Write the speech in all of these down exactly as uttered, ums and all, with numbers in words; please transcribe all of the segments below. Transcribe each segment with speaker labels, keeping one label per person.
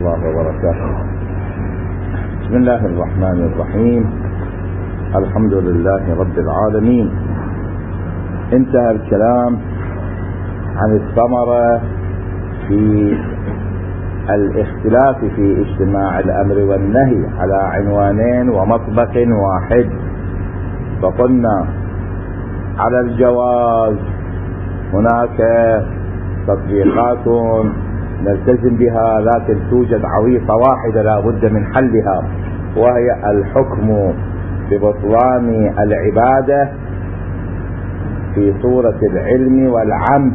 Speaker 1: الله وبركاته. بسم الله الرحمن الرحيم. الحمد لله رب العالمين. انتهى الكلام عن الثمرة في الاختلاف في اجتماع الأمر والنهي على عنوانين ومطبق واحد، فقلنا على الجواز هناك تطبيقات نلتزم بها، لكن توجد عويصة واحدة لا بد من حلها، وهي الحكم ببطلان العبادة في صورة العلم والعمد.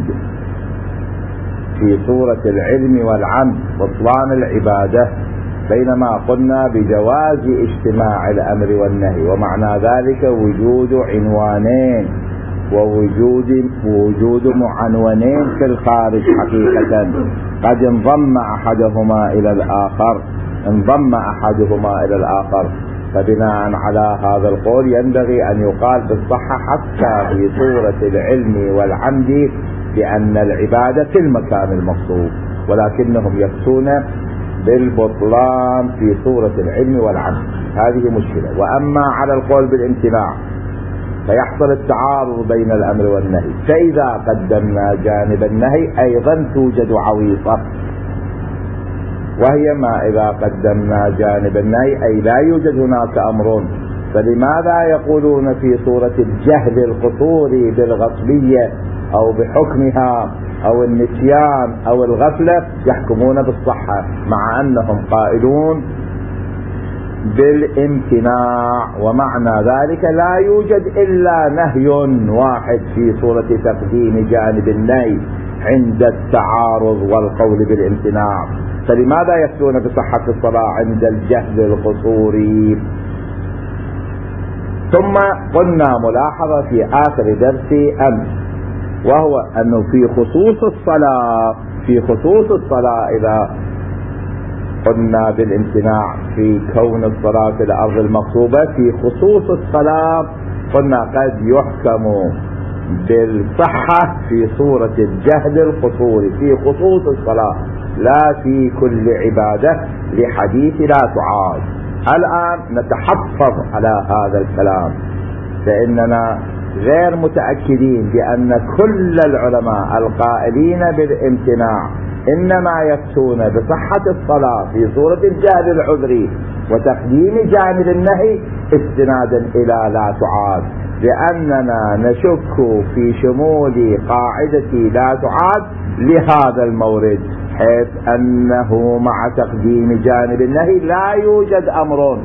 Speaker 1: في صورة العلم والعمد بطلان العبادة، بينما قلنا بجواز اجتماع الأمر والنهي، ومعنى ذلك وجود عنوانين ووجود وجود معنونين في الخارج حقيقة، قد انضم أحدهما إلى الآخر انضم أحدهما إلى الآخر فبناء على هذا القول ينبغي أن يقال بالصحة حتى في صورة العلم والعمد بأن العبادة في المكان المقصود، ولكنهم يفتون بالبطلان في صورة العلم والعمد. هذه مشكلة. وأما على القول بالامتناع فيحصل التعارض بين الأمر والنهي، فإذا قدمنا جانب النهي أيضا توجد عويصة، وهي ما إذا قدمنا جانب النهي أي لا يوجد هناك أمر، فلماذا يقولون في صورة الجهل القصوري بالغصبية أو بحكمها أو النسيان أو الغفلة يحكمون بالصحة، مع أنهم قائلون بالامتناع؟ ومعنى ذلك لا يوجد إلا نهي واحد في صورة تقديم جانب النهي عند التعارض والقول بالامتناع، فلماذا يفتون بصحة الصلاة عند الجهل القصوري؟ ثم قلنا ملاحظة في آخر درس أمس، وهو أنه في خصوص الصلاة في خصوص الصلاة إذا قلنا بالامتناع في كون الصلاة في الأرض المغصوبة، في خصوص الصلاة قلنا قد يحكم بالصحة في صورة الجهل القصوري في خصوص الصلاة، لا في كل عبادة، لحديث لا تعاد. الآن نتحفظ على هذا الكلام، فإننا غير متأكدين بأن كل العلماء القائلين بالامتناع إنما يفتون بصحة الصلاة في صورة الجهل العذري وتقديم جانب النهي استنادا إلى لا تعاد، لأننا نشك في شمول قاعدة لا تعاد لهذا المورد، حيث أنه مع تقديم جانب النهي لا يوجد أمر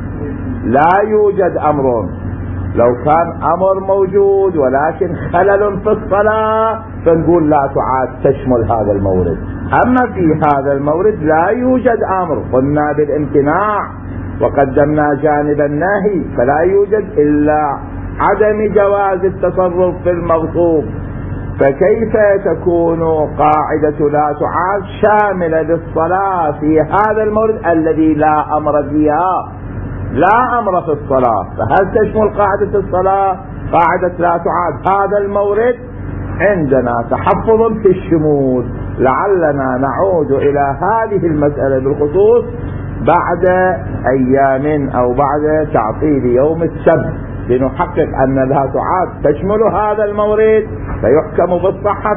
Speaker 1: لا يوجد أمر لو كان أمر موجود ولكن خلل في الصلاة فنقول لا تعاد تشمل هذا المورد. أما في هذا المورد لا يوجد أمر، قلنا بالامتناع وقدمنا جانب النهي، فلا يوجد إلا عدم جواز التصرف في المغصوب، فكيف تكون قاعدة لا تعاد شاملة للصلاة في هذا المورد الذي لا أمر فيها؟ لا أمر في الصلاة، فهل تشمل قاعدة الصلاة قاعدة لا تعاد هذا المورد؟ عندنا تحفظ في الشمول، لعلنا نعود إلى هذه المسألة بالخصوص بعد أيام أو بعد تعطيل يوم السبت، لنحقق أن لا تعاد تشمل هذا المورد فيحكم بالصحة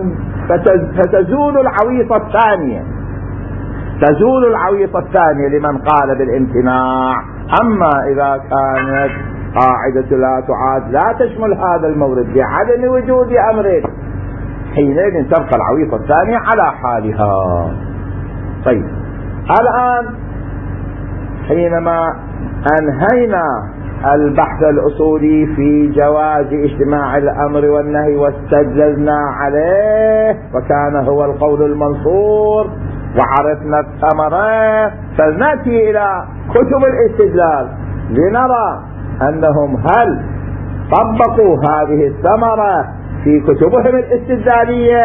Speaker 1: فتزول العويصة الثانية تزول العويصة الثانية لمن قال بالامتناع. أما إذا كانت قاعدة لا تعاد لا تشمل هذا المورد بعدم وجود أمر، حينئذ تبقى العويصة الثانية على حالها. طيب، الآن حينما أنهينا البحث الأصولي في جواز اجتماع الأمر والنهي واستدللنا عليه وكان هو القول المنصور وعرفنا الثمرة، فلنأتي إلى كتب الاستدلال لنرى أنهم هل طبقوا هذه الثمرة في كتبهم الاستدلالية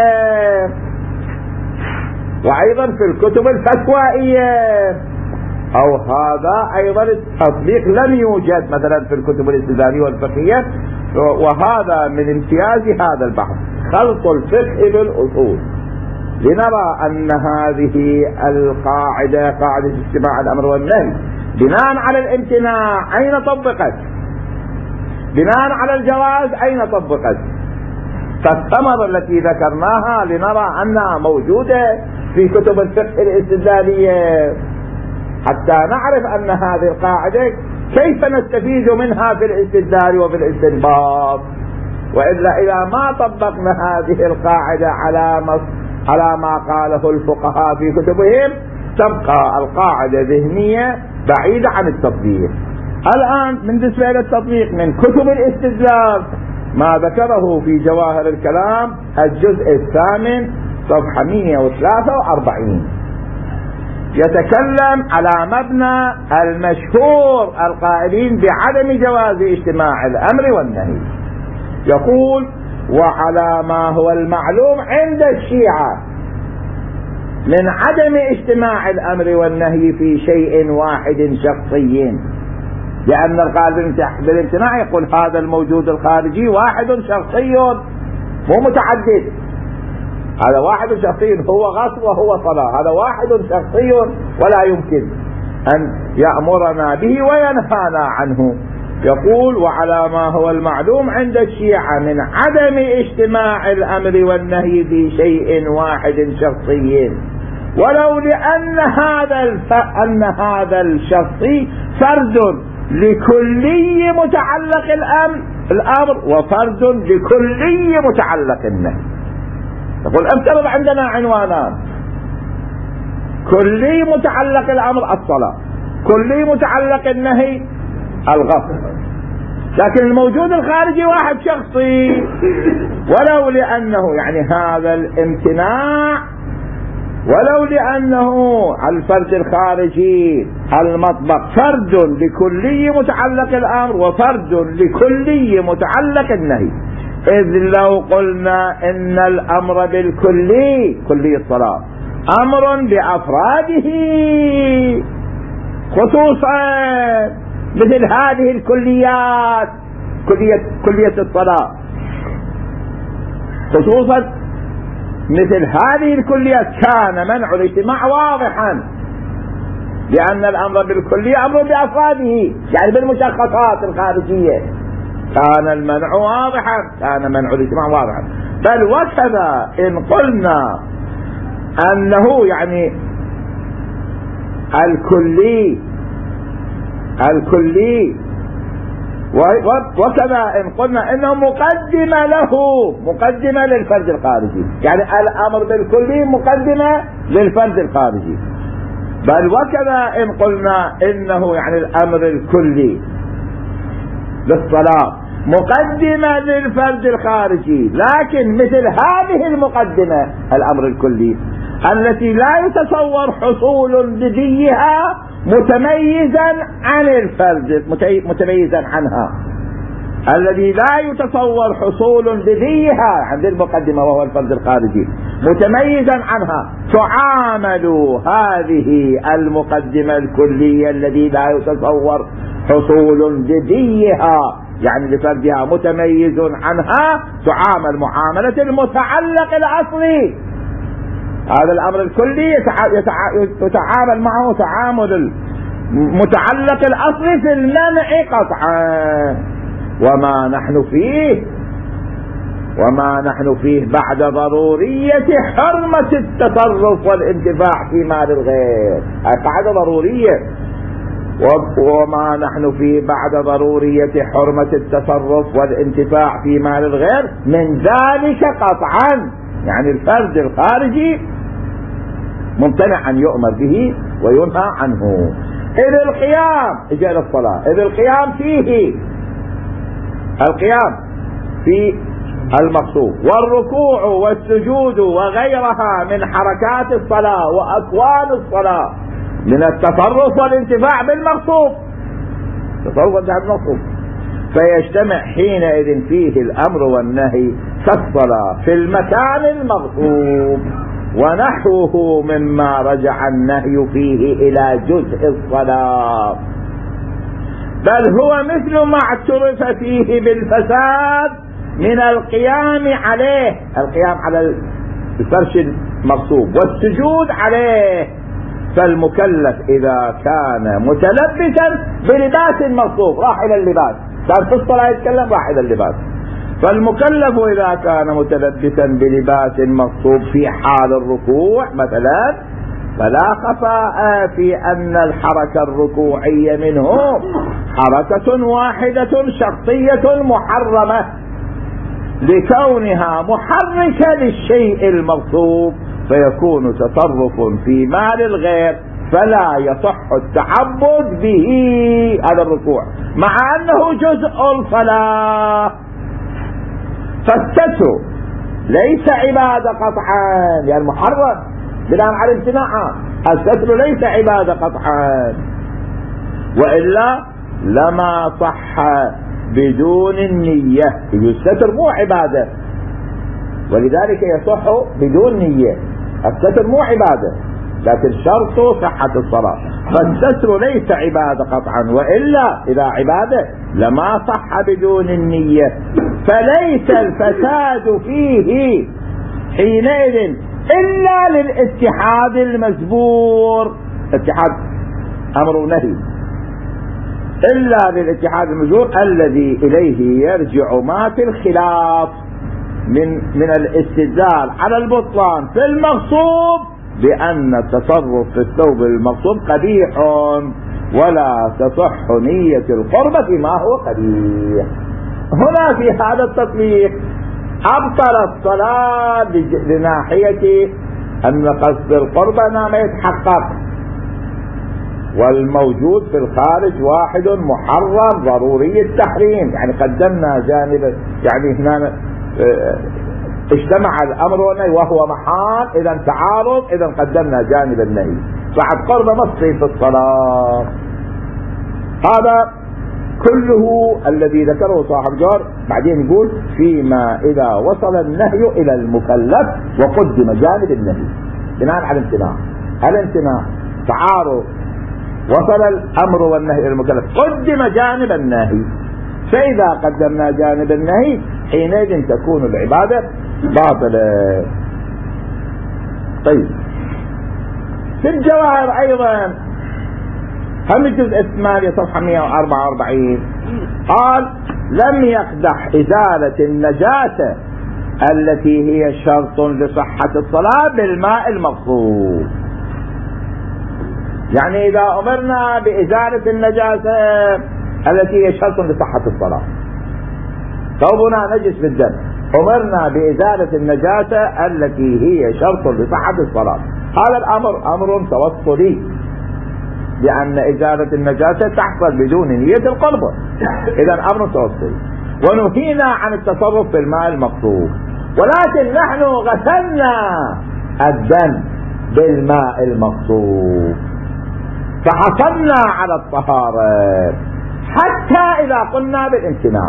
Speaker 1: وأيضا في الكتب الفتوائية، أو هذا أيضا التطبيق لم يوجد مثلا في الكتب الاستدلالية والفقهية. وهذا من امتياز هذا البحث، خلط الفقه بالأصول، لنرى أن هذه القاعدة قاعدة اجتماع الأمر والنهي بناء على الامتناع أين طبقت؟ بناء على الجواز أين طبقت؟ فالثمرة التي ذكرناها لنرى أنها موجودة في كتب الفقه الاستدلالية حتى نعرف أن هذه القاعدة كيف نستفيد منها في الاستدلال وفي الاستنباط. وإلا إذا ما طبقنا هذه القاعدة على على ما قاله الفقهاء في كتبهم تبقى القاعدة ذهنية بعيدة عن التطبيق. الآن بالنسبة للتطبيق من كتب الاستدلال ما ذكره في جواهر الكلام الجزء الثامن صفحة مئة وثلاثة وأربعين يتكلم على مبنى المشهور القائلين بعدم جواز اجتماع الأمر والنهي. يقول: وعلى ما هو المعلوم عند الشيعة من عدم اجتماع الأمر والنهي في شيء واحد شخصي، لأن القائل بالامتناع يقول هذا الموجود الخارجي واحد شخصي مو متعدد، هذا واحد شخصي هو غصب وهو صلاة، هذا واحد شخصي ولا يمكن أن يأمرنا به وينهانا عنه. يقول: وعلى ما هو المعلوم عند الشيعة من عدم اجتماع الأمر والنهي في شيء واحد شخصي، ولو لأن هذا الف... أن هذا الشخصي فرد لكلي متعلق الأمر الأمر وفرد لكلي متعلق النهي. يقول: افترض عندنا عنوانان: كلي متعلق الأمر الصلاة، كلي متعلق النهي الغصب، لكن الموجود الخارجي واحد شخصي. ولو لأنه يعني هذا الامتناع ولو لأنه الفرد الخارجي المطبق فرد لكلي متعلق الأمر وفرد لكلي متعلق النهي، إذ لو قلنا إن الأمر بالكلي كلي الصلاة أمر بأفراده، خصوصا مثل هذه الكليات كلية, كلية الصلاة، خصوصا مثل هذه الكليات كان منع الاجتماع واضحا، لأن الأمر بالكلي أمر بأفراده يعني بالمشخصات الخارجية، كان المنع واضحا، كان منع الاجتماع واضحا. بل وكذا إن قلنا أنه يعني الكلي الكلي وكذا إن قلنا إنه مقدمة له مقدمة للفرد الخارجي، يعني الأمر بالكلي مقدمة للفرد الخارجي. بل وكذا إن قلنا إنه يعني الأمر الكلي للصلاة مقدمة للفرد الخارجي، لكن مثل هذه المقدمة الأمر الكلي التي لا يتصور حصول لديها متميزا عن الفرد متميزا عنها، الذي لا يتصور حصول لديها عند المقدمة وهو الفرد الخارجي متميزا عنها، تعامل هذه المقدمة الكلية الذي لا يتصور حصول لديها يعني لفردها متميز عنها، تعامل معاملة المتعلق الأصلي. هذا الأمر الكلي يتعامل معه تعامل المتعلق الأصلي في المنع قطعا، وما نحن فيه وما نحن فيه بعد ضرورية حرمة التصرف والانتفاع في مال الغير، قاعدة ضرورية، وما نحن فيه بعد ضرورية حرمة التصرف والانتفاع في مال الغير من ذلك قطعا، يعني الفرد الخارجي ممتنع أن يؤمر به وينهى عنه. إذ القيام إجابة الصلاة، إذ القيام فيه القيام في المقصود والركوع والسجود وغيرها من حركات الصلاة وأكوان الصلاة من التصرف والانتفاع بالمقصود، تصرف والانتفاع بالمقصود، فيجتمع حينئذ فيه الأمر والنهي كالصلاة في المكان المغصوب ونحوه مما رجع النهي فيه إلى جزء الصلاة، بل هو مثل ما اعترف فيه بالفساد من القيام عليه، القيام على الفرش مغصوب والسجود عليه. فالمكلف إذا كان متلبسا بلباس مغصوب راح إلى اللباس، كان في الصلاة يتكلم راح إلى اللباس. فالمكلف إذا كان متلبسا بلباس مغصوب في حال الركوع مثلا فلا خفاء في أن الحركة الركوعية منه حركة واحدة شخصية محرمة لكونها محركة للشيء المغصوب، فيكون تصرف في مال الغير فلا يصح التعبد به هذا الركوع مع أنه جزء الصلاة. فالستر ليس عبادة قطعا يعني محرم بناء على امتناعها، الستر ليس عبادة قطعا، وإلا لما صح بدون النية. الستر مو عبادة ولذلك يصح بدون نية، الستر مو عبادة لكن شرط صحة الصلاة. فالستر ليس عبادة قطعا، وإلا إذا عبادة لما صح بدون النية، فليس الفساد فيه حينئذ إلا للاتحاد المزبور، اتحاد أمر ونهي، إلا للاتحاد المزبور الذي إليه يرجع ما في الخلاف من من الاستدلال على البطلان في المغصوب بأن التصرف في الثوب المغصوب قبيح ولا تصح نية القربة فيما هو قبيح. هنا في هذا التطبيق أبطل الصلاة لناحية أن قصد القربة ما يتحقق، والموجود في الخارج واحد محرم ضروري التحريم. يعني قدمنا جانب يعني هنا اجتمع الأمر والنهي وهو محال، إذا تعارض إذا قدمنا جانب النهي، بعد قربة مصري في الصلاة. هذا كله الذي ذكره صاحب جار. بعدين يقول فيما إذا وصل النهي إلى المكلف وقدم جانب النهي بناء على الامتناع. الامتناع تعارض، وصل الأمر والنهي إلى المكلف قدم جانب النهي، فإذا قدمنا جانب النهي حينئذ تكون العبادة باطلة. طيب في الجواهر أيضا هم الجزء الثمانية صفحة مئة وأربعة وأربعين قال لم يقدح إزالة النجاسة التي هي شرط لصحة الصلاة بالماء المغصوب. يعني إذا أمرنا بإزالة النجاسة التي هي شرط لصحة الصلاة، ثوبنا نجس بالدم، أمرنا بإزالة النجاسة التي هي شرط لصحة الصلاة، هذا الأمر أمر توصلي، لأن إزالة النجاسة تحصل بدون نية القربة، إذا أمر توصلي. ونهينا عن التصرف في الماء المغصوب، ولكن نحن غسلنا الدم بالماء المغصوب فحصلنا على الطهارة حتى إذا قلنا بالامتناع،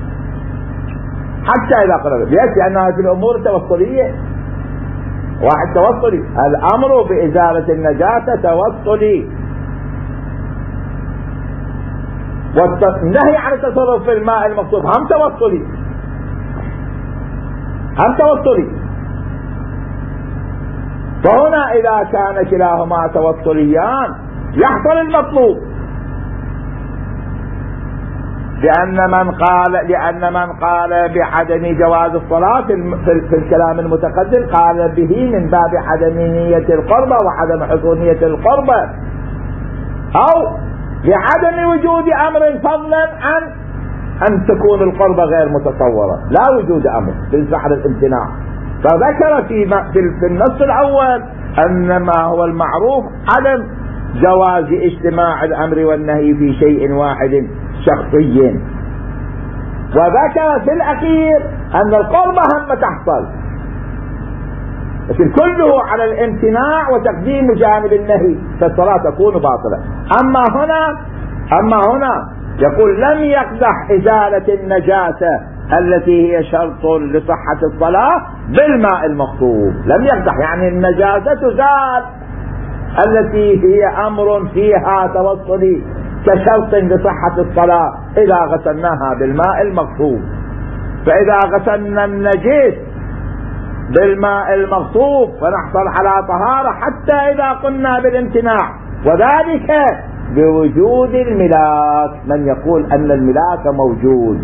Speaker 1: حتى إذا قلنا ليش؟ لأنها في الأمور التوصلية، واحد توصلي، الأمر بإزالة النجاسة توصلي، والنهي عن التصرف في الماء المغصوب هم توصلي، هم توصلي. فهنا إذا كان كلاهما توصليان يحصل المطلوب، لأن من قال لأن من قال بعدم جواز الصلاة في الكلام المتقدم قال به من باب عدم نية القربة وعدم حصول نية القربة، أو لعدم وجود أمر فضلا عن أن تكون القربة غير متصورة، لا وجود أمر بالنسبة على الامتناع. فذكر في في النص الأول أن ما هو المعروف عدم جواز اجتماع الأمر والنهي في شيء واحد شخصي، وذكر في الأخير أن القربة هم تحصل، لكن كله على الامتناع وتقديم جانب النهي فالصلاة تكون باطلة. أما هنا أما هنا يقول لم يقدح إزالة النجاسة التي هي شرط لصحة الصلاة بالماء المغصوب، لم يقدح يعني النجاسة تزال التي هي أمر فيها توصلي كشرط لصحة الصلاة إذا غسلناها بالماء المغصوب. فإذا غسلنا النجس بالماء المغصوب ونحصل على طهارة حتى إذا قلنا بالامتناع، وذلك بوجود الملاك. من يقول أن الملاك موجود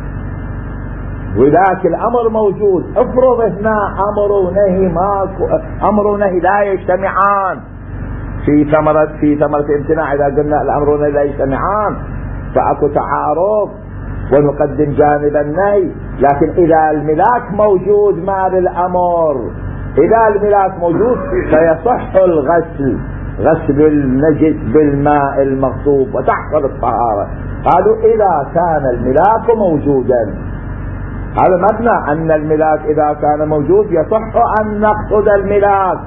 Speaker 1: وذاك الأمر موجود، افرض هنا أمر ونهي ماكو، أمر ونهي لا يجتمعان في ثمرة في ثمرة امتناع. إذا قلنا الأمر والنهي لا يجتمعان فأكو تعارض ونقدم جانب النهي. لكن إذا الملاك موجود ما بالأمر، إذا الملاك موجود فيصح الغسل، غسل النجس بالماء المغصوب وتحصل الطهارة. قالوا إذا كان الملاك موجودا، هذا مبنى أن الملاك إذا كان موجود يصح أن نقصد الملاك.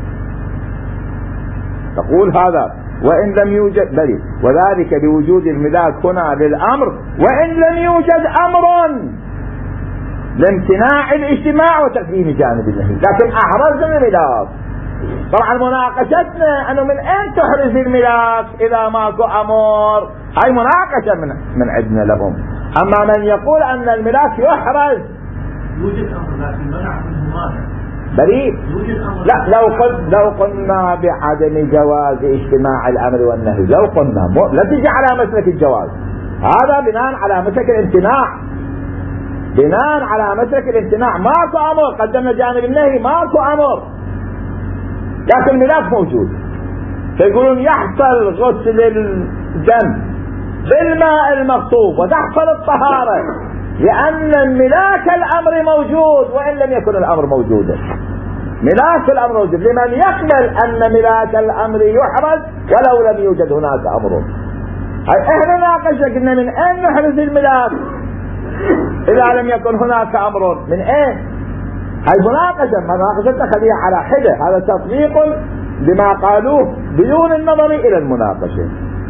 Speaker 1: تقول هذا وإن لم يوجد بل وذلك لوجود الملاك هنا للأمر، وإن لم يوجد أمر لامتناع الاجتماع وتقديم جانب النهي. لكن أحرزنا الملاك. طبعا مناقشتنا أنه من أين تحرز الملاك إذا ماكو أمر، هاي مناقشة من, من عندنا لهم. أما من يقول أن الملاك يحرز
Speaker 2: يوجد أمر لكن منع منه مانع
Speaker 1: بريء. لا، لو قل لو قلنا بعدم جواز اجتماع الأمر والنهي، لو قلنا مو... لا تجي على مسلك الجواز، هذا بناء على مسلك الامتناع، بناء على مسلك الامتناع. ماكو أمر، قدمنا جانب النهي، ماكو أمر لكن الملاك موجود. فيقولون يحصل غسل الدم بالماء المغصوب وتحصل الطهارة لأن الملاك الأمر موجود وإن لم يكن الأمر موجودا. ملاك الأمر موجود لمن يقبل أن ملاك الأمر يحرز ولو لم يوجد هناك أمر. احنا ناقشنا قلنا من أين نحرز الملاك إذا لم يكن هناك أمر، من أين؟ هاي مناقشة، مناقشتنا خليها على حدة، هذا تطبيق لما قالوه بدون النظر إلى المناقشة.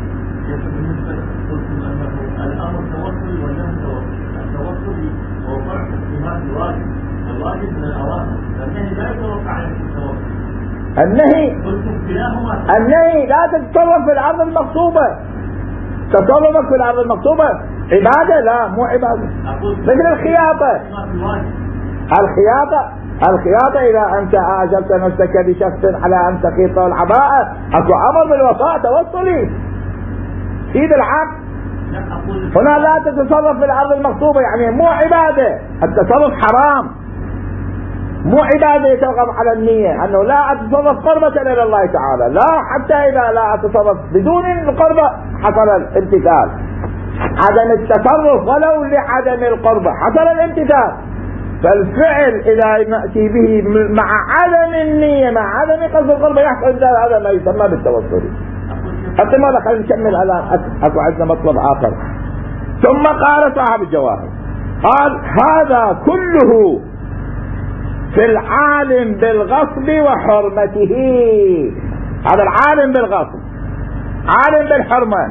Speaker 2: الأمر توصل والنهي توصل. التوصل هو فرق اتهام الواجب، الواجب من الأوامر، النهي لا يتوقع على التوصل.
Speaker 1: النهي النهي لا تتصرف في الأرض المغصوبة. تصرفك في الأرض المغصوبة عبادة؟ لا، مو عبادة. مثل الخياطة. الخياطة الخياطة إذا أنت أعجبت نفسك بشخص على أن تخيط العباءة أكو أمر بالوفاء توصلي سيد العقد. هنا لا تتصرف في الأرض المغصوبة، يعني مو عبادة. التصرف حرام، مو عبادة يتوقف على النية أنه لا أتصرف قربة إلى الله تعالى، لا، حتى إذا لا أتصرف بدون القربة حصل الامتثال. عدم التصرف ولو لعدم القربة حصل الامتثال. فالفعل إذا نأتي به مع عدم النية مع عدم قصد القربة يحصل هذا ما يسمى بالتوصل. حتى ما خلينا نكمل الآن، أكو عندنا مطلب آخر. ثم قال صاحب الجواهر قال هذا كله في العالم بالغصب وحرمته. هذا العالم بالغصب، عالم بالحرمة،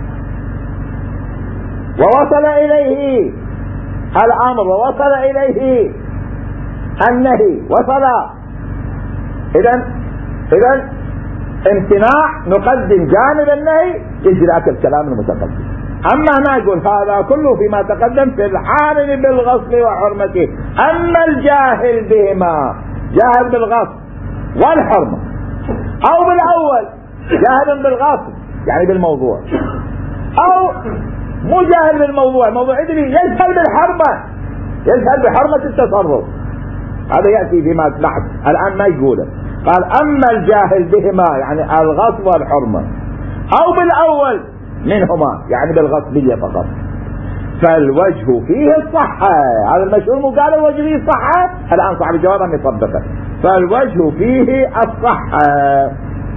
Speaker 1: ووصل إليه الأمر ووصل إليه النهي، وصل. إذن إذن امتناع نقدم جانب النهي يجري ذاك الكلام المتقدم. أما ما يقول هذا كله فيما تقدم في العالم بالغصب وحرمته. أما الجاهل بهما، جاهل بالغصب والحرمة، أو بالأول جاهل بالغصب يعني بالموضوع، أو مو جاهل بالموضوع، الموضوع يدري يجهل بالحرمة، يجهل بحرمة التصرف. هذا يأتي فيما تحت الآن ما يقوله. قال أما الجاهل بهما يعني الغصب والحرمة، أو بالأول منهما يعني بالغصبية فقط، فالوجه فيه الصحة. هذا المشهور مو قال الوجه فيه الصحة، الآن صاحب الجواب أن يطبقه. فالوجه فيه الصحة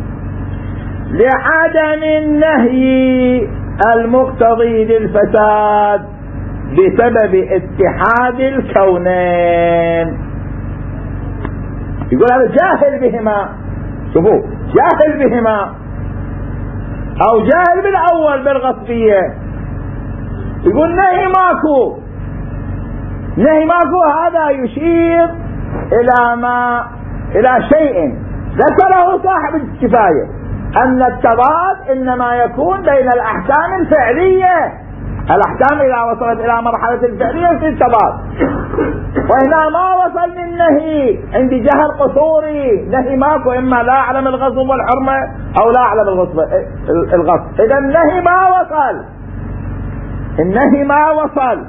Speaker 1: لعدم النهي المقتضي للفساد بسبب اتحاد الكونين. يقول هذا جاهل بهما، شوفوا جاهل بهما او جاهل بالاول بالغصبية، يقول نهي ماكو، نهي ماكو. هذا يشير الى ما الى شيء ذكره صاحب الكفاية، ان التضاد انما يكون بين الاحكام الفعلية. الاحكام اذا وصلت الى مرحلة الفعلية في التضاد، وهنا ما وصل للنهي، عندي جهل قصوري، نهي ماكو، إما لا أعلم الغصب والحرمة أو لا أعلم الغصب الغصب إذا النهي ما وصل، النهي ما وصل.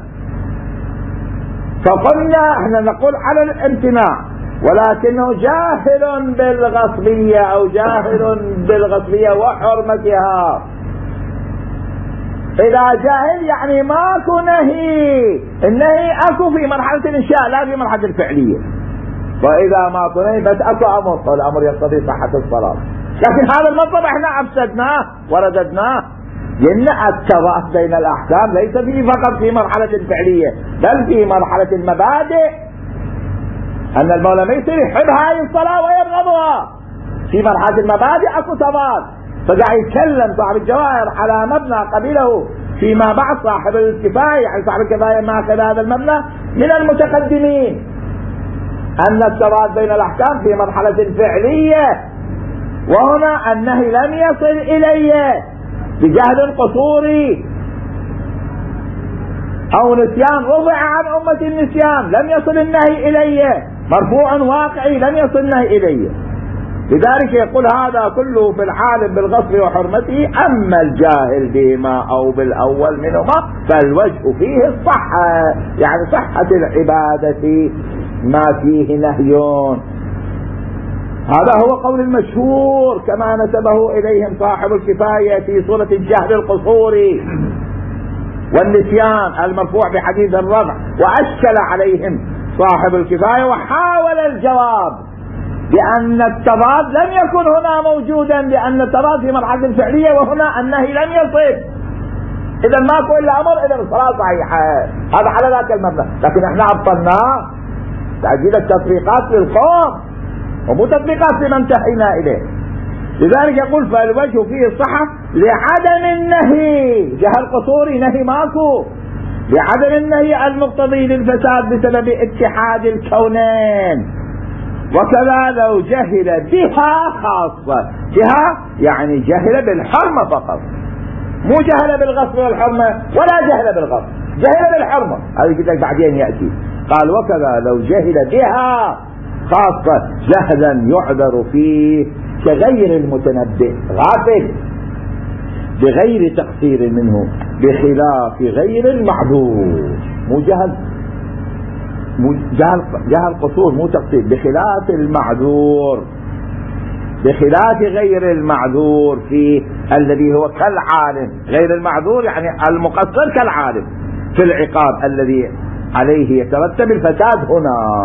Speaker 1: فقلنا احنا نقول على الامتناع، ولكنه جاهل بالغصبية أو جاهل بالغصبية وحرمتها. إذا جاهل يعني ماكو نهي، النهي أكو في مرحلة الإنشاء لا في مرحلة الفعلية. وإذا ماكو نهي بس أكو أمر، فالأمر يقتضي صحة الصلاة. لكن هذا المطلب احنا أفسدناه ورددناه، لأن التضاد بين الأحكام ليس فيه فقط في مرحلة الفعلية بل في مرحلة المبادئ، أن المولى ما يصير يحب هاي الصلاة ويبغضها. في مرحلة المبادئ أكو تضاد، فقاعد يتكلم صاحب الجواهر على مبنى قبيله فيما بعد صاحب الكفاية، يعني صاحب الكفاية ما أخذ هذا المبنى من المتقدمين، أن التضاد بين الأحكام في مرحلة الفعلية، وهنا النهي لم يصل إليه بجهل قصوري أو نسيان، رفع عن أمة النسيان لم يصل النهي إليه، مرفوع واقعي لم يصل النهي إليه. لذلك يقول هذا كله في العالم بالغصب وحرمته، أما الجاهل بهما أو بالأول منهما فالوجه فيه الصحة، يعني صحة العبادة ما فيه نهي. هذا هو قول المشهور كما نسبه إليهم صاحب الكفاية في صورة الجهل القصوري والنسيان المرفوع بحديث الرفع، وأشكل عليهم صاحب الكفاية وحاول الجواب بأن التضاد لم يكن هنا موجودا، لأن التضاد في مرحلة الفعلية وهنا النهي لم يصل، إذا ماكو إلا أمر، إذا الصلاة صحيحة. هذا على ذاك المبنى، لكن احنا أبطلناه تعجيل التطبيقات للقوم ومو تطبيقات لما انتهينا إليه. لذلك يقول فالوجه فيه الصحة لعدم النهي، جهل قصوري نهي ماكو، لعدم النهي المقتضي للفساد بسبب اتحاد الكونين. وكذا لو جهل بها خاصة، جهة يعني جهل بالحرمة فقط، مو جهل بالغصب والحرمة ولا جهل بالغصب، جهل بالحرمة، هذا كده بعدين يأتي. قال وكذا لو جهل بها خاصة جهلا يعذر فيه كغير المتنبئ غافل بغير تقصير منه، بخلاف غير المعذور، مو جهل، مو جهل جهل قصور مو تقصير، بخلاف المعذور، بخلاف غير المعذور فيه الذي هو كالعالم. غير المعذور يعني المقصر كالعالم في العقاب الذي عليه يترتب الفساد هنا.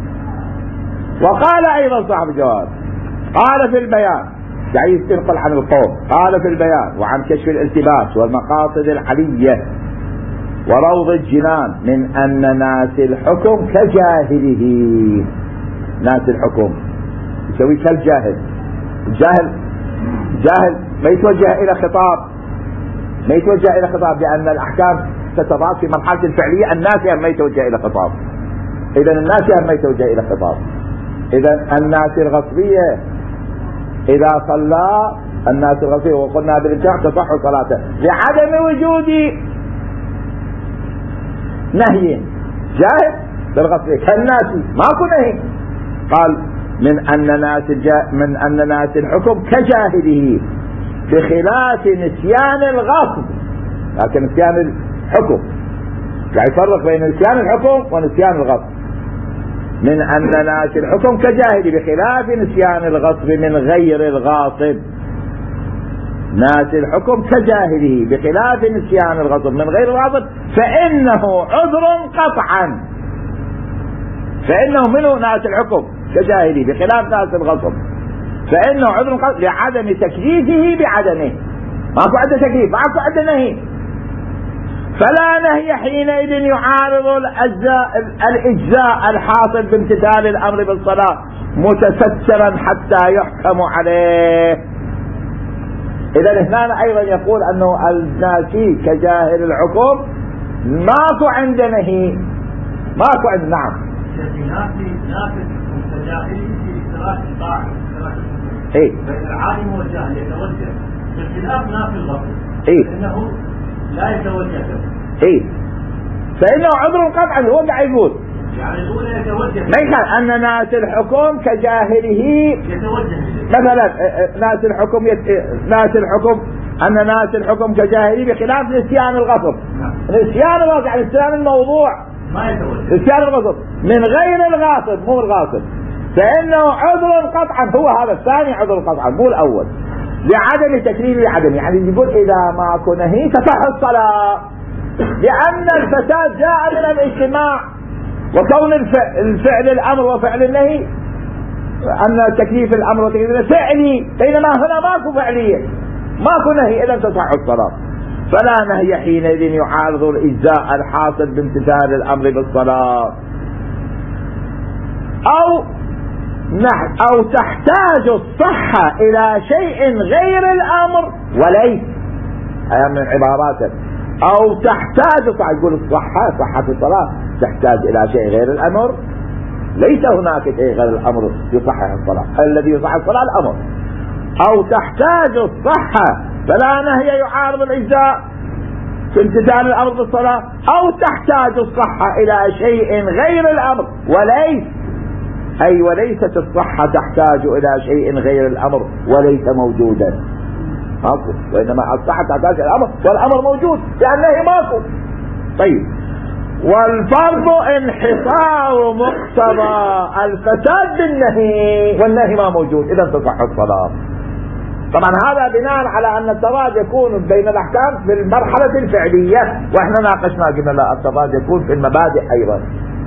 Speaker 1: وقال أيضا صاحب الجواب قال في البيان، يعني يستنقل عن القوم، قال في البيان وعن كشف الالتباس والمقاصد العلية وروض الجنان من أن ناس الحكم كجاهله. ناس الحكم يسوي كالجاهل، الجاهل جاهل ما يتوجه إلى خطاب، ما يتوجه إلى خطاب، لأن الأحكام تتضاد في مرحلة الفعلية، الناس ما يتوجه إلى خطاب، إذا الناس ما يتوجه إلى خطاب. إذا الناس الغصبية إذا صلى الناس الغصبية وقلنا بالإمتاع تصح صلاته لعدم وجود نهي، جاهل بالغصبية كالناس ماكو نهي. قال من أن ناس الجا من أن ناس الحكم كجاهله بخلاف نسيان الغصب، لكن نسيان الحكم يعني يفرق بين نسيان الحكم ونسيان الغصب. من أن ناس الحكم كجاهل بخلاف نسيان الغصب من غير الغاصب، ناس الحكم كجاهله بخلاف نسيان الغصب من غير الغاصب فإنه عذر قطعا، فإنه منه ناس الحكم كجاهله بخلاف ناس الغصب، فإنه عذر قطعا لعدم تكليفه بعدمه، ماكو عنده تكليف ماكو عنده نهي، فلا نهي حينئذ يعارض الأجزاء الإجزاء الحاصل بامتثال الأمر بالصلاة متسترا حتى يحكم عليه. إذا هنا أيضا يقول أنه الناسي كجاهل الحكم ماكو عنده نهي، ماكو عنده. نعم
Speaker 2: نافي نافي كجاهل في اشتراك الطاعة،
Speaker 1: إيه
Speaker 2: بين العالم والجاهل يتوجه بخلاف نافي الغصب،
Speaker 1: إيه
Speaker 2: إنه لا يتوجه.
Speaker 1: ايه فإنه عذر قطعا، هو قاعد يقول
Speaker 2: يعني الأولى يتوجه
Speaker 1: ما يخالف أن ناس الحكم كجاهله
Speaker 2: يتوجه
Speaker 1: مثلا ناس الحكم يت... ناس الحكم أن ناس الحكم كجاهله بخلاف نسيان الغصب. نسيان الغصب يعني نسيان الموضوع
Speaker 2: ما يتوجه.
Speaker 1: نسيان الغصب من غير الغاصب مو الغاصب فإنه عذر قطعا. هو هذا الثاني عذر قطعا مو الأول لعدم تكريم العدم. يعني يقول إذا ما كنا هي تصح الصلاة لأن الفساد جاء من الاجتماع وكون الفعل الأمر وفعل النهي أن تكليف الأمر وتكليف النهي فعلي بينما هنا ماكو فعلية ماكو نهي إذا تصح الصلاة. فلا نهي حينئذ يعارض الإجزاء الحاصل بامتثال الأمر بالصلاة أو أو تحتاج الصحة إلى شيء غير الأمر وليس هذا من عباراته. أو تحتاج يقول الصحة صحة الصلاة تحتاج إلى شيء غير الأمر ليس هناك شيء غير الأمر يصحح الصلاة. الذي يصحح الصلاة الأمر. أو تحتاج الصحة فلا نهي يعارض الإجزاء في امتثال الأمر بالصلاة أو تحتاج الصحة إلى شيء غير الأمر وليس أي وليست الصحة تحتاج إلى شيء غير الأمر وليس موجودا ماكو وإنما الصحة تحتاج إلى الأمر والأمر موجود لأنه ماكو. طيب والفرض انحصار مقتضى الفساد بالنهي والنهي ما موجود إذا تصح الصلاة. طبعا هذا بناء على أن التضاد يكون بين الأحكام في المرحلة الفعلية وإحنا ناقشنا قلنا لا التضاد يكون في المبادئ أيضا.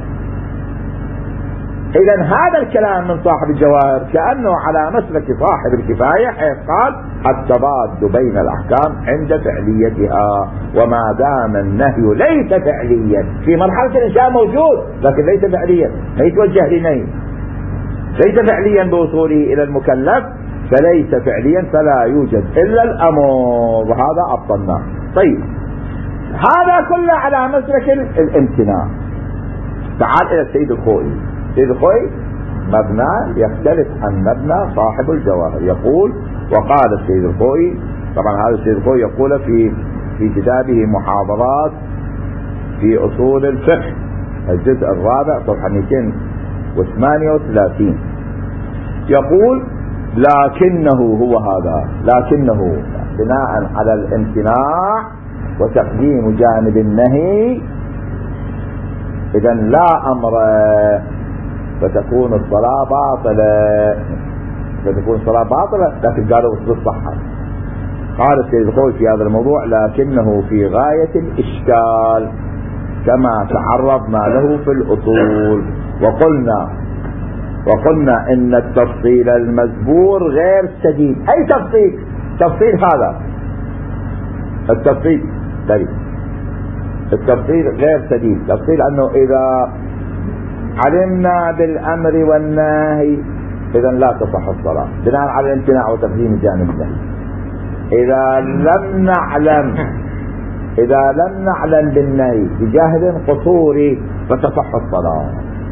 Speaker 1: إذا هذا الكلام من صاحب الجواهر كأنه على مسلك صاحب الكفاية حيث قال التضاد بين الأحكام عند فعليتها وما دام النهي ليس فعليا في مرحلة الإنشاء موجود لكن ليس فعليا ما يتوجه لنهي ليس فعليا بوصوله إلى المكلف فليس فعليا فلا يوجد إلا الأمر وهذا أبطلناه. طيب هذا كله على مسلك الامتناع. تعال إلى السيد الخوئي. السيد الخوئي مبنى يختلف عن مبنى صاحب الجواهر. يقول وقال السيد الخوئي طبعا هذا السيد الخوئي يقول في في كتابه محاضرات في أصول الفقه الجزء الرابع صفحة مئتين وثمانية وثلاثين يقول لكنه هو هذا لكنه بناء على الامتناع وتقديم جانب النهي إذا لا أمر فتكون الصلاة باطلة فتكون الصلاة باطلة لكن قالوا بالصحة. قال السيد الخوئي في هذا الموضوع لكنه في غاية الإشكال كما تعرضنا له في الأصول وقلنا وقلنا إن التفصيل المذكور غير سديد. أي تفصيل؟ تفصيل هذا التفصيل دليل. التفصيل غير سديد. تفصيل أنه إذا علمنا بالأمر والنهي إذا لا تصح الصلاة بناء على الامتناع وتقديم جانب النهي. إذا لم نعلم إذا لم نعلم بالنهي بجهل قصوري فتصح الصلاة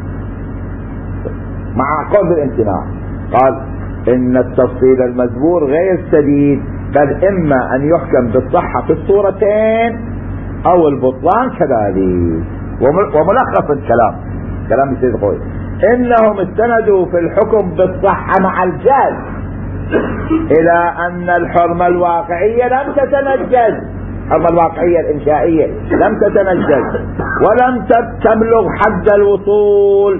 Speaker 1: مع قول الامتناع. قال إن التفصيل المذكور غير سديد بل إما أن يحكم بالصحة في الصورتين أو البطلان كذلك. وملخص الكلام كلام السيد الخوئي إنهم استندوا في الحكم بالصحة مع الجهل إلى أن الحرمة الواقعية لم تتنجز. الحرمة الواقعية الإنشائية لم تتنجز ولم تبلغ حد الوصول.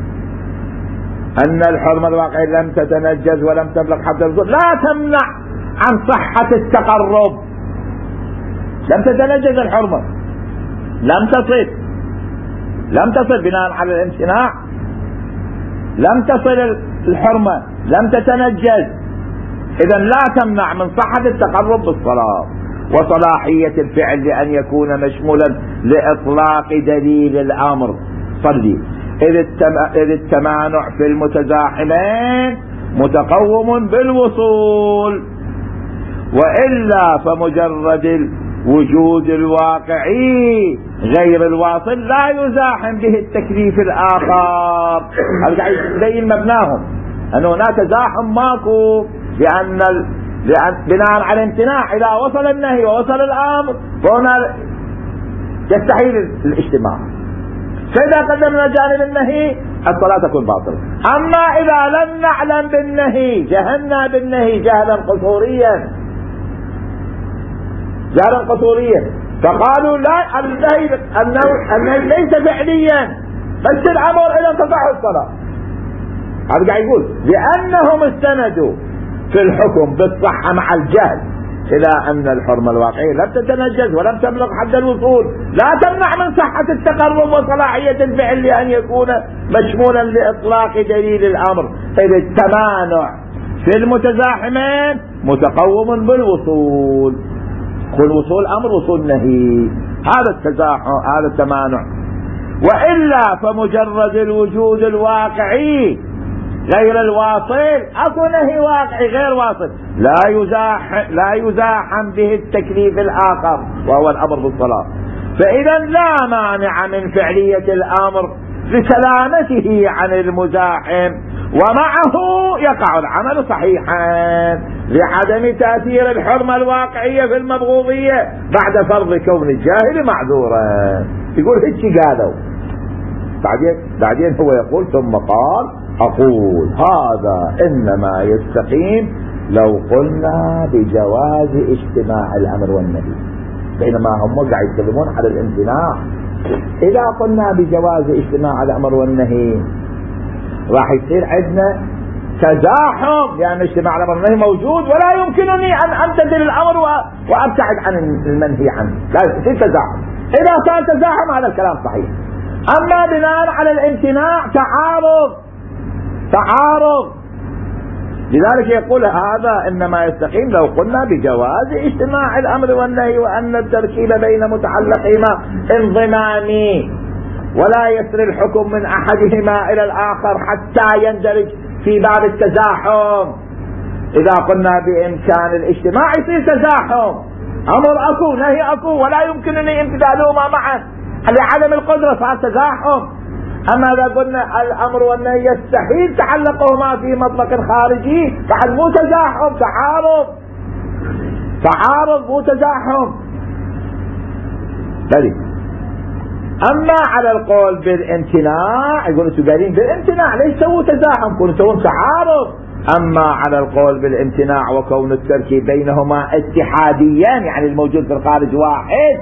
Speaker 1: أن الحرمة الواقعية لم تتنجز ولم تبلغ حد الوصول لا تمنع عن صحة التقرب. لم تتنجز الحرمة لم تصل لم تصل بناء على الامتناع لم تصل الحرمة لم تتنجز إذا لا تمنع من صحة التقرب بالصلاة وصلاحية الفعل لأن يكون مشمولا لإطلاق دليل الأمر صلي إذ التمانع في المتزاحمين متقوم بالوصول وإلا فمجرد الوجود الواقعي غير الواصل لا يزاحم به التكليف الآخر. هذا قاعد يبين مبناهم أن هناك تزاحم ماكو لأن لأن بناء على الامتناع إذا وصل النهي ووصل الأمر فهنا يستحيل الاجتماع. فإذا قدمنا جانب النهي الصلاة تكون باطلة. أما إذا لم نعلم بالنهي جهلنا بالنهي جهلا قصوريا جهلا قصوريا فقالوا لا النهي النهي ليس فعليا بس الأمر إذا تصح الصلاة. هذا قاعد يقول لأنهم استندوا في الحكم بالصحة مع الجهل إلى أن الحرمة الواقعية لم تتنجز ولم تبلغ حد الوصول لا تمنع من صحة التقرب وصلاحية الفعل لأن يكون مشمولا لإطلاق دليل الأمر. إذ التمانع في المتزاحمين متقوم بالوصول. كل وصول أمر وصول نهي هذا التزاحم هذا التمانع. وإلا فمجرد الوجود الواقعي غير الواصل أكو نهي واقعي غير واصل لا يزاحم لا يزاحم به التكليف الآخر وهو الأمر بالصلاة. فإذا لا مانع من فعلية الأمر لسلامته عن المزاحم ومعه يقع العمل صحيحا لعدم تأثير الحرمة الواقعية في المبغوضية بعد فرض كون الجاهل معذورا. يقول هيك قالوا بعدين بعدين هو يقول ثم قال أقول هذا إنما يستقيم لو قلنا بجواز اجتماع الأمر والنهي بينما هم قاعد يتكلمون على الامتناع. إذا قلنا بجواز اجتماع الأمر والنهي راح يصير عندنا تزاحم لأن اجتماع الأمر والنهي موجود ولا يمكنني أن أمتثل الأمر وأبتعد عن المنهي عنه لا يصير تزاحم. إذا صار تزاحم هذا الكلام صحيح. أما بناء على الامتناع تعارض تعارض لذلك يقول هذا إنما يستقيم لو قلنا بجواز اجتماع الأمر والنهي وأن التركيب بين متعلقهما انضمامي ولا يسري الحكم من أحدهما إلى الآخر حتى يندرج في باب التزاحم. إذا قلنا بإمكان الاجتماع يصير تزاحم أمر أكو نهي أكو ولا يمكنني امتثالهما معا لعدم القدرة صار تزاحم. أما إذا قلنا الأمر والنهي يستحيل تعلقهما في مطلق خارجي بعد مو تزاحم تعارض تعارض مو تزاحم بلي. أما على القول بالامتناع يقول انتم قايلين بالامتناع ليش سووا تزاحم كونوا سووا تعارض. أما على القول بالامتناع وكون التركيب بينهما اتحاديان يعني الموجود في الخارج واحد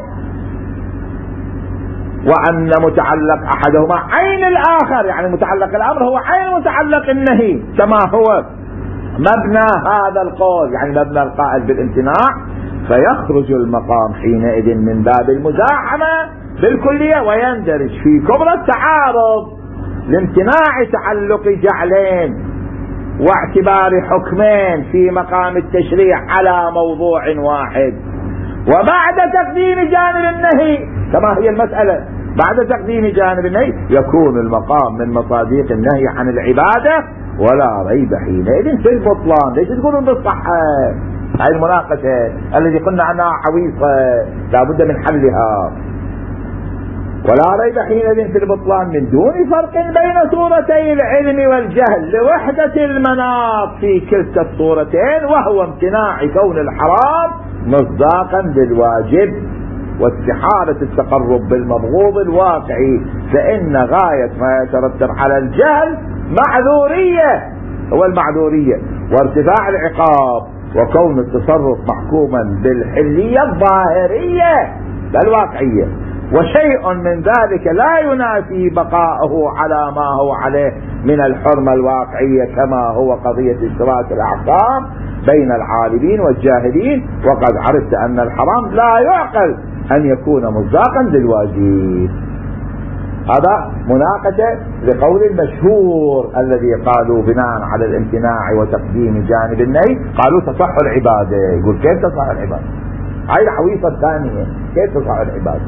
Speaker 1: وأن متعلق أحدهما عين الآخر يعني متعلق الأمر هو عين متعلق النهي كما هو مبنى هذا القول يعني مبنى القائل بالامتناع فيخرج المقام حينئذ من باب المزاحمة بالكلية ويندرج في كبرى التعارض لامتناع تعلق جعلين واعتبار حكمين في مقام التشريع على موضوع واحد. وبعد تقديم جانب النهي كما هي المسألة بعد تقديم جانب النهي يكون المقام من مصاديق النهي عن العبادة ولا ريب حينئذ في البطلان. ليش تقولون بالصحة؟ هاي المناقشة الذي قلنا عنها عويصة لا بد من حلها. ولا ريب حينئذ في البطلان من دون فرق بين صورتي العلم والجهل لوحدة المناط في كلتا الصورتين وهو امتناع كون الحرام مصداقا للواجب واستحالة التقرب بالمبغوض الواقعي فإن غاية ما يترتب على الجهل معذورية هو المعذورية وارتفاع العقاب وكون التصرف محكوما بالحلية الظاهرية الواقعية وشيء من ذلك لا ينافي بقاءه على ما هو عليه من الحرمة الواقعية كما هو قضية اشتراك الأحكام بين العالمين والجاهلين. وقد عرفت أن الحرام لا يعقل أن يكون مصداقا للواجب. هذا مناقشة لقول المشهور الذي قالوا بناء على الامتناع وتقديم جانب النهي قالوا تصح العبادة. يقول كيف تصح العبادة؟ هاي الحويصة الثانية كيف تصح العبادة؟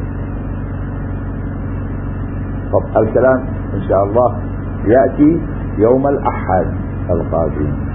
Speaker 1: طب الكلام إن شاء الله يأتي يوم الأحد القادم.